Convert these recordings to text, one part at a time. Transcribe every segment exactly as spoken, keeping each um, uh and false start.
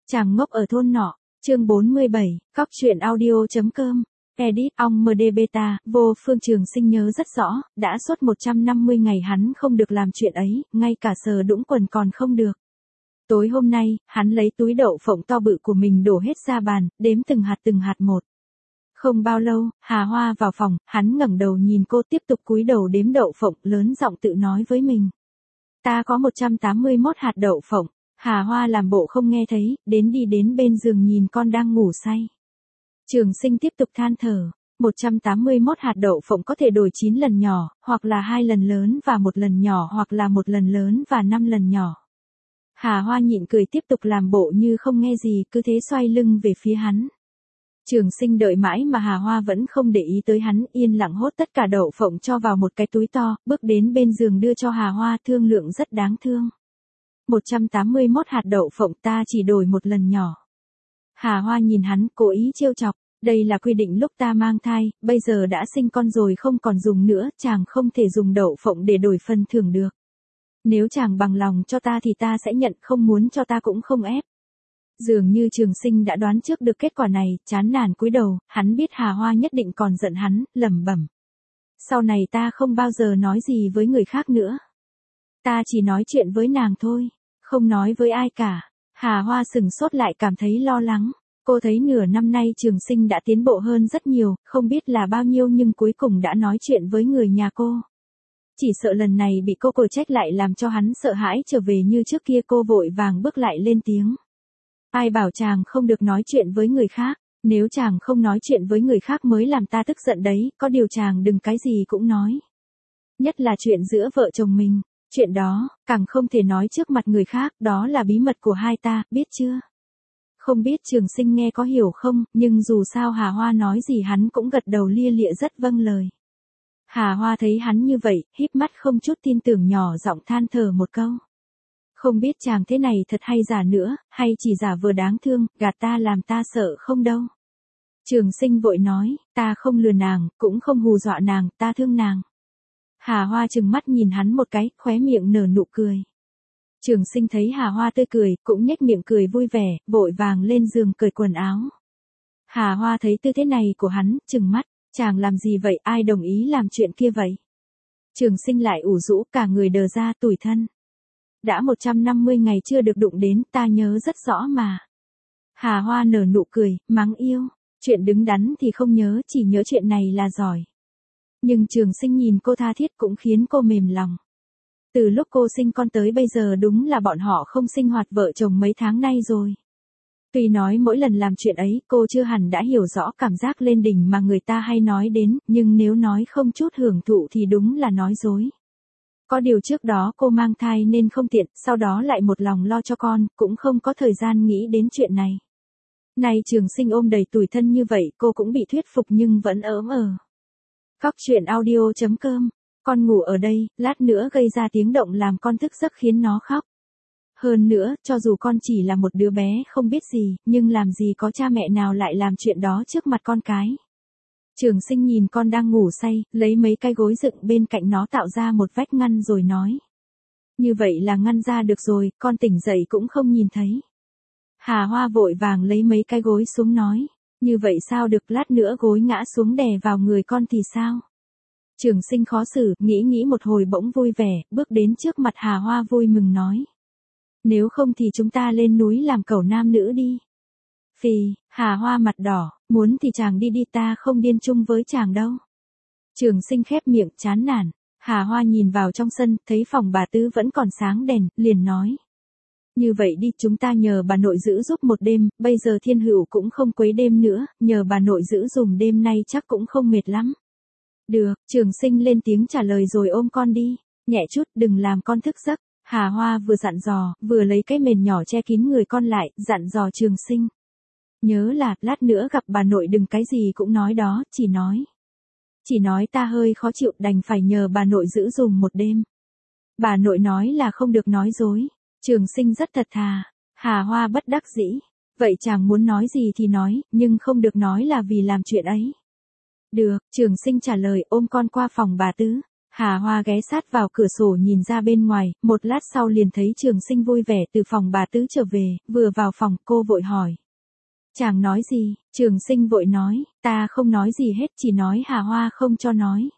Chàng ngốc ở thôn nọ, chương bốn mươi bảy, cóc truyện audio.com, edit, ong em đê beta, vô Phương Trường Sinh nhớ rất rõ, đã suốt một trăm năm mươi ngày hắn không được làm chuyện ấy, ngay cả sờ đũng quần còn không được. Tối hôm nay, hắn lấy túi đậu phộng to bự của mình đổ hết ra bàn, đếm từng hạt từng hạt một. Không bao lâu, Hà Hoa vào phòng, hắn ngẩng đầu nhìn cô tiếp tục cúi đầu đếm đậu phộng, lớn giọng tự nói với mình. Ta có một trăm tám mươi mốt hạt đậu phộng. Hà Hoa làm bộ không nghe thấy, đến đi đến bên giường nhìn con đang ngủ say. Trường Sinh tiếp tục than thở, một trăm tám mươi mốt hạt đậu phộng có thể đổi chín lần nhỏ, hoặc là hai lần lớn và một lần nhỏ hoặc là một lần lớn và năm lần nhỏ. Hà Hoa nhịn cười tiếp tục làm bộ như không nghe gì, cứ thế xoay lưng về phía hắn. Trường Sinh đợi mãi mà Hà Hoa vẫn không để ý tới hắn, yên lặng hốt tất cả đậu phộng cho vào một cái túi to, bước đến bên giường đưa cho Hà Hoa, thương lượng rất đáng thương. một trăm tám mươi mốt hạt đậu phộng ta chỉ đổi một lần nhỏ. Hà Hoa nhìn hắn, cố ý trêu chọc, đây là quy định lúc ta mang thai, bây giờ đã sinh con rồi không còn dùng nữa, chàng không thể dùng đậu phộng để đổi phần thưởng được. Nếu chàng bằng lòng cho ta thì ta sẽ nhận, không muốn cho ta cũng không ép. Dường như Trường Sinh đã đoán trước được kết quả này, chán nản cúi đầu, hắn biết Hà Hoa nhất định còn giận hắn, lẩm bẩm. Sau này ta không bao giờ nói gì với người khác nữa. Ta chỉ nói chuyện với nàng thôi, không nói với ai cả. Hà Hoa sừng sốt lại cảm thấy lo lắng. Cô thấy nửa năm nay Trường Sinh đã tiến bộ hơn rất nhiều, không biết là bao nhiêu nhưng cuối cùng đã nói chuyện với người nhà cô. Chỉ sợ lần này bị cô cô trách lại làm cho hắn sợ hãi trở về như trước kia. Cô vội vàng bước lại lên tiếng. Ai bảo chàng không được nói chuyện với người khác, nếu chàng không nói chuyện với người khác mới làm ta tức giận đấy, có điều chàng đừng cái gì cũng nói. Nhất là chuyện giữa vợ chồng mình, chuyện đó, càng không thể nói trước mặt người khác, đó là bí mật của hai ta, biết chưa? Không biết Trường Sinh nghe có hiểu không, nhưng dù sao Hà Hoa nói gì hắn cũng gật đầu lia lịa rất vâng lời. Hà Hoa thấy hắn như vậy, híp mắt không chút tin tưởng nhỏ giọng than thở một câu. Không biết chàng thế này thật hay giả nữa, hay chỉ giả vờ đáng thương, gạt ta làm ta sợ không đâu. Trường Sinh vội nói, ta không lừa nàng, cũng không hù dọa nàng, ta thương nàng. Hà Hoa trừng mắt nhìn hắn một cái, khóe miệng nở nụ cười. Trường Sinh thấy Hà Hoa tươi cười, cũng nhếch miệng cười vui vẻ, vội vàng lên giường cởi quần áo. Hà Hoa thấy tư thế này của hắn, trừng mắt, chàng làm gì vậy, ai đồng ý làm chuyện kia vậy? Trường Sinh lại ủ rũ cả người đờ ra tủi thân. Đã một trăm năm mươi ngày chưa được đụng đến, ta nhớ rất rõ mà. Hà Hoa nở nụ cười, mắng yêu, chuyện đứng đắn thì không nhớ, chỉ nhớ chuyện này là giỏi. Nhưng Trường Sinh nhìn cô tha thiết cũng khiến cô mềm lòng. Từ lúc cô sinh con tới bây giờ đúng là bọn họ không sinh hoạt vợ chồng mấy tháng nay rồi. Tuy nói mỗi lần làm chuyện ấy cô chưa hẳn đã hiểu rõ cảm giác lên đỉnh mà người ta hay nói đến, nhưng nếu nói không chút hưởng thụ thì đúng là nói dối. Có điều trước đó cô mang thai nên không tiện, sau đó lại một lòng lo cho con, cũng không có thời gian nghĩ đến chuyện này. Nay Trường Sinh ôm đầy tủi thân như vậy cô cũng bị thuyết phục nhưng vẫn ớm ờ. Cóc truyện audio.com, con ngủ ở đây, lát nữa gây ra tiếng động làm con thức giấc khiến nó khóc. Hơn nữa, cho dù con chỉ là một đứa bé không biết gì, nhưng làm gì có cha mẹ nào lại làm chuyện đó trước mặt con cái. Trường Sinh nhìn con đang ngủ say, lấy mấy cái gối dựng bên cạnh nó tạo ra một vách ngăn rồi nói. Như vậy là ngăn ra được rồi, con tỉnh dậy cũng không nhìn thấy. Hà Hoa vội vàng lấy mấy cái gối xuống nói. Như vậy sao được, lát nữa gối ngã xuống đè vào người con thì sao? Trường Sinh khó xử, nghĩ nghĩ một hồi bỗng vui vẻ, bước đến trước mặt Hà Hoa vui mừng nói. Nếu không thì chúng ta lên núi làm cẩu nam nữ đi. Phì, Hà Hoa mặt đỏ, muốn thì chàng đi đi, ta không điên chung với chàng đâu. Trường Sinh khép miệng chán nản. Hà Hoa nhìn vào trong sân, thấy phòng bà Tứ vẫn còn sáng đèn, liền nói. Như vậy đi, chúng ta nhờ bà nội giữ giúp một đêm, bây giờ Thiên Hữu cũng không quấy đêm nữa, nhờ bà nội giữ dùm đêm nay chắc cũng không mệt lắm. Được, Trường Sinh lên tiếng trả lời rồi ôm con đi, nhẹ chút đừng làm con thức giấc. Hà Hoa vừa dặn dò, vừa lấy cái mền nhỏ che kín người con lại, dặn dò Trường Sinh. Nhớ là, lát nữa gặp bà nội đừng cái gì cũng nói đó, chỉ nói. Chỉ nói ta hơi khó chịu đành phải nhờ bà nội giữ dùm một đêm. Bà nội nói là không được nói dối. Trường Sinh rất thật thà. Hà Hoa bất đắc dĩ. Vậy chàng muốn nói gì thì nói, nhưng không được nói là vì làm chuyện ấy. Được, Trường Sinh trả lời ôm con qua phòng bà Tứ. Hà Hoa ghé sát vào cửa sổ nhìn ra bên ngoài, một lát sau liền thấy Trường Sinh vui vẻ từ phòng bà Tứ trở về, vừa vào phòng cô vội hỏi. Chàng nói gì? Trường Sinh vội nói, ta không nói gì hết, chỉ nói Hà Hoa không cho nói.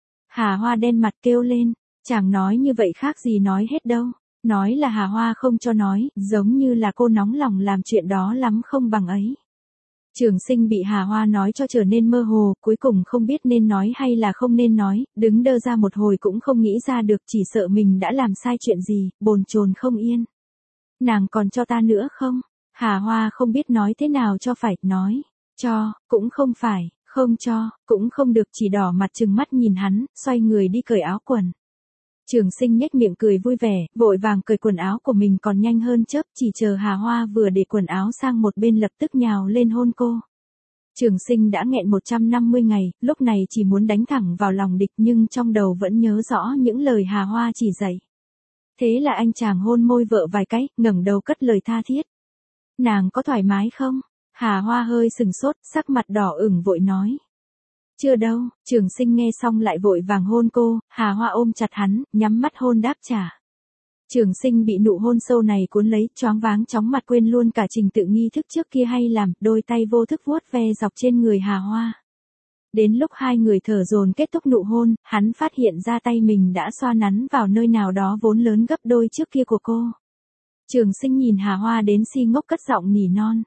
Hà Hoa đen mặt kêu lên, chàng nói như vậy khác gì nói hết đâu, nói là Hà Hoa không cho nói, giống như là cô nóng lòng làm chuyện đó lắm không bằng ấy. Trường Sinh bị Hà Hoa nói cho trở nên mơ hồ, cuối cùng không biết nên nói hay là không nên nói, đứng đơ ra một hồi cũng không nghĩ ra được, chỉ sợ mình đã làm sai chuyện gì, bồn chồn không yên. Nàng còn cho ta nữa không? Hà Hoa không biết nói thế nào cho phải, nói, cho, cũng không phải, không cho, cũng không được, chỉ đỏ mặt trừng mắt nhìn hắn, xoay người đi cởi áo quần. Trường Sinh nhếch miệng cười vui vẻ, vội vàng cởi quần áo của mình còn nhanh hơn chớp, chỉ chờ Hà Hoa vừa để quần áo sang một bên lập tức nhào lên hôn cô. Trường Sinh đã nghẹn một trăm năm mươi ngày, lúc này chỉ muốn đánh thẳng vào lòng địch nhưng trong đầu vẫn nhớ rõ những lời Hà Hoa chỉ dạy. Thế là anh chàng hôn môi vợ vài cái, ngẩng đầu cất lời tha thiết. Nàng có thoải mái không? Hà Hoa hơi sừng sốt, sắc mặt đỏ ửng vội nói. Chưa đâu, Trường Sinh nghe xong lại vội vàng hôn cô, Hà Hoa ôm chặt hắn, nhắm mắt hôn đáp trả. Trường Sinh bị nụ hôn sâu này cuốn lấy, choáng váng chóng mặt quên luôn cả trình tự nghi thức trước kia hay làm, đôi tay vô thức vuốt ve dọc trên người Hà Hoa. Đến lúc hai người thở dồn kết thúc nụ hôn, hắn phát hiện ra tay mình đã xoa nắn vào nơi nào đó vốn lớn gấp đôi trước kia của cô. Trường Sinh nhìn Hà Hoa đến si ngốc cất giọng nỉ non.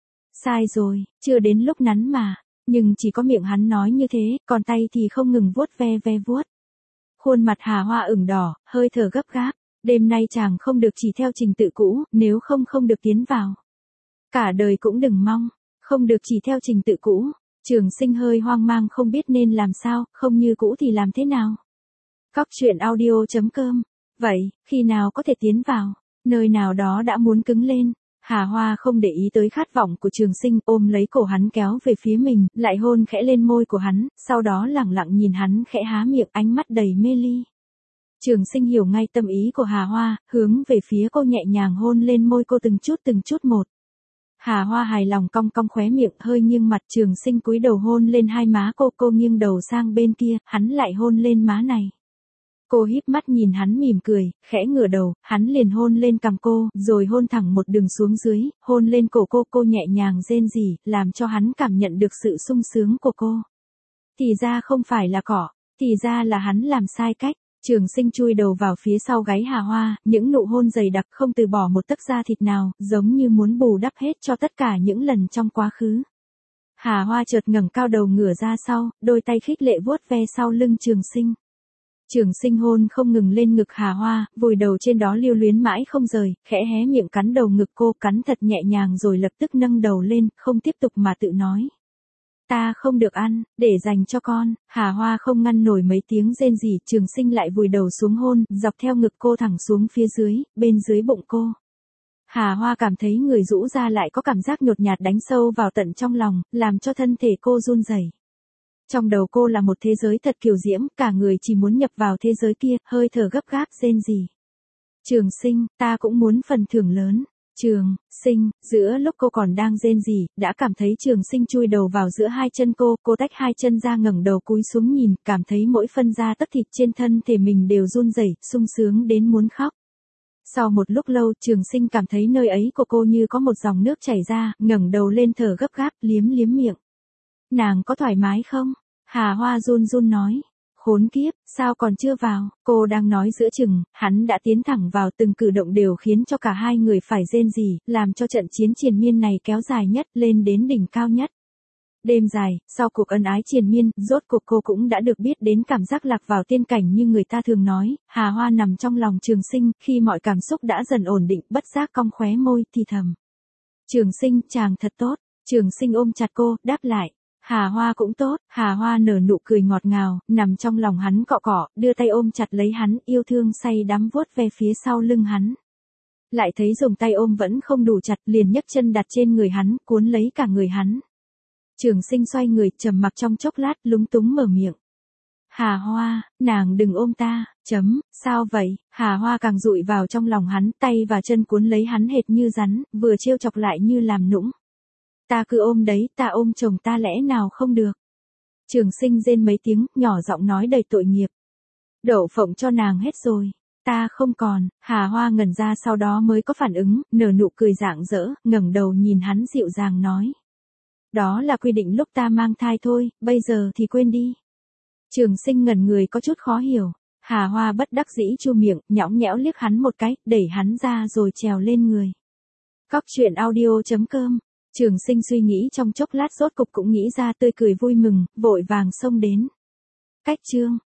Sai rồi, chưa đến lúc nắn mà. Nhưng chỉ có miệng hắn nói như thế, còn tay thì không ngừng vuốt ve ve vuốt. Khuôn mặt Hà Hoa ửng đỏ, hơi thở gấp gáp. Đêm nay chàng không được chỉ theo trình tự cũ, nếu không không được tiến vào. Cả đời cũng đừng mong, không được chỉ theo trình tự cũ. Trường Sinh hơi hoang mang không biết nên làm sao, không như cũ thì làm thế nào. Cóc truyện audio chấm com. Vậy, khi nào có thể tiến vào? Nơi nào đó đã muốn cứng lên. Hà Hoa không để ý tới khát vọng của Trường Sinh, ôm lấy cổ hắn kéo về phía mình, lại hôn khẽ lên môi của hắn, sau đó lẳng lặng nhìn hắn khẽ há miệng, ánh mắt đầy mê ly. Trường Sinh hiểu ngay tâm ý của Hà Hoa, hướng về phía cô nhẹ nhàng hôn lên môi cô từng chút từng chút một. Hà Hoa hài lòng cong cong khóe miệng, hơi nghiêng mặt. Trường Sinh cúi đầu hôn lên hai má cô, cô nghiêng đầu sang bên kia, hắn lại hôn lên má này. Cô híp mắt nhìn hắn mỉm cười, khẽ ngửa đầu, hắn liền hôn lên cằm cô, rồi hôn thẳng một đường xuống dưới, hôn lên cổ cô, cô nhẹ nhàng rên rỉ, làm cho hắn cảm nhận được sự sung sướng của cô. Thì ra không phải là cỏ, thì ra là hắn làm sai cách. Trường Sinh chui đầu vào phía sau gáy Hà Hoa, những nụ hôn dày đặc không từ bỏ một tấc da thịt nào, giống như muốn bù đắp hết cho tất cả những lần trong quá khứ. Hà Hoa chợt ngẩng cao đầu ngửa ra sau, đôi tay khích lệ vuốt ve sau lưng Trường Sinh. Trường Sinh hôn không ngừng lên ngực Hà Hoa, vùi đầu trên đó lưu luyến mãi không rời, khẽ hé miệng cắn đầu ngực cô, cắn thật nhẹ nhàng rồi lập tức nâng đầu lên, không tiếp tục mà tự nói. Ta không được ăn, để dành cho con. Hà Hoa không ngăn nổi mấy tiếng rên rỉ, Trường Sinh lại vùi đầu xuống hôn, dọc theo ngực cô thẳng xuống phía dưới, bên dưới bụng cô. Hà Hoa cảm thấy người rũ ra lại có cảm giác nhột nhạt đánh sâu vào tận trong lòng, làm cho thân thể cô run rẩy. Trong đầu cô là một thế giới thật kiều diễm, cả người chỉ muốn nhập vào thế giới kia, hơi thở gấp gáp rên rỉ. Trường Sinh, ta cũng muốn phần thưởng lớn. Trường Sinh, giữa lúc cô còn đang rên rỉ, đã cảm thấy Trường Sinh chui đầu vào giữa hai chân cô, cô tách hai chân ra ngẩng đầu cúi xuống nhìn, cảm thấy mỗi phân da tấc thịt trên thân thể mình đều run rẩy, sung sướng đến muốn khóc. Sau một lúc lâu, Trường Sinh cảm thấy nơi ấy của cô như có một dòng nước chảy ra, ngẩng đầu lên thở gấp gáp, liếm liếm miệng. Nàng có thoải mái không? Hà Hoa run run nói. Khốn kiếp, sao còn chưa vào? Cô đang nói giữa chừng, hắn đã tiến thẳng vào, từng cử động đều khiến cho cả hai người phải rên rỉ, làm cho trận chiến triền miên này kéo dài nhất, lên đến đỉnh cao nhất. Đêm dài, sau cuộc ân ái triền miên, rốt cuộc cô cũng đã được biết đến cảm giác lạc vào tiên cảnh như người ta thường nói. Hà Hoa nằm trong lòng Trường Sinh, khi mọi cảm xúc đã dần ổn định, bất giác cong khóe môi, thì thầm. Trường Sinh, chàng thật tốt. Trường Sinh ôm chặt cô, đáp lại. Hà Hoa cũng tốt. Hà Hoa nở nụ cười ngọt ngào, nằm trong lòng hắn cọ cọ, đưa tay ôm chặt lấy hắn, yêu thương say đắm vuốt về phía sau lưng hắn. Lại thấy dùng tay ôm vẫn không đủ chặt, liền nhấc chân đặt trên người hắn, cuốn lấy cả người hắn. Trường Sinh xoay người, trầm mặc trong chốc lát, lúng túng mở miệng. Hà Hoa, nàng đừng ôm ta, chấm, sao vậy? Hà Hoa càng dụi vào trong lòng hắn, tay và chân cuốn lấy hắn hệt như rắn, vừa trêu chọc lại như làm nũng. Ta cứ ôm đấy, ta ôm chồng ta lẽ nào không được? Trường Sinh rên mấy tiếng, nhỏ giọng nói đầy tội nghiệp. Đậu phộng cho nàng hết rồi. Ta không còn. Hà Hoa ngẩn ra sau đó mới có phản ứng, nở nụ cười rạng rỡ, ngẩng đầu nhìn hắn dịu dàng nói. Đó là quy định lúc ta mang thai thôi, bây giờ thì quên đi. Trường Sinh ngẩn người có chút khó hiểu. Hà Hoa bất đắc dĩ chu miệng, nhõng nhẽo liếc hắn một cái, đẩy hắn ra rồi trèo lên người. Cóc truyện audio chấm com. Trường Sinh suy nghĩ trong chốc lát rốt cục cũng nghĩ ra tươi cười vui mừng, vội vàng xông đến. Cách chương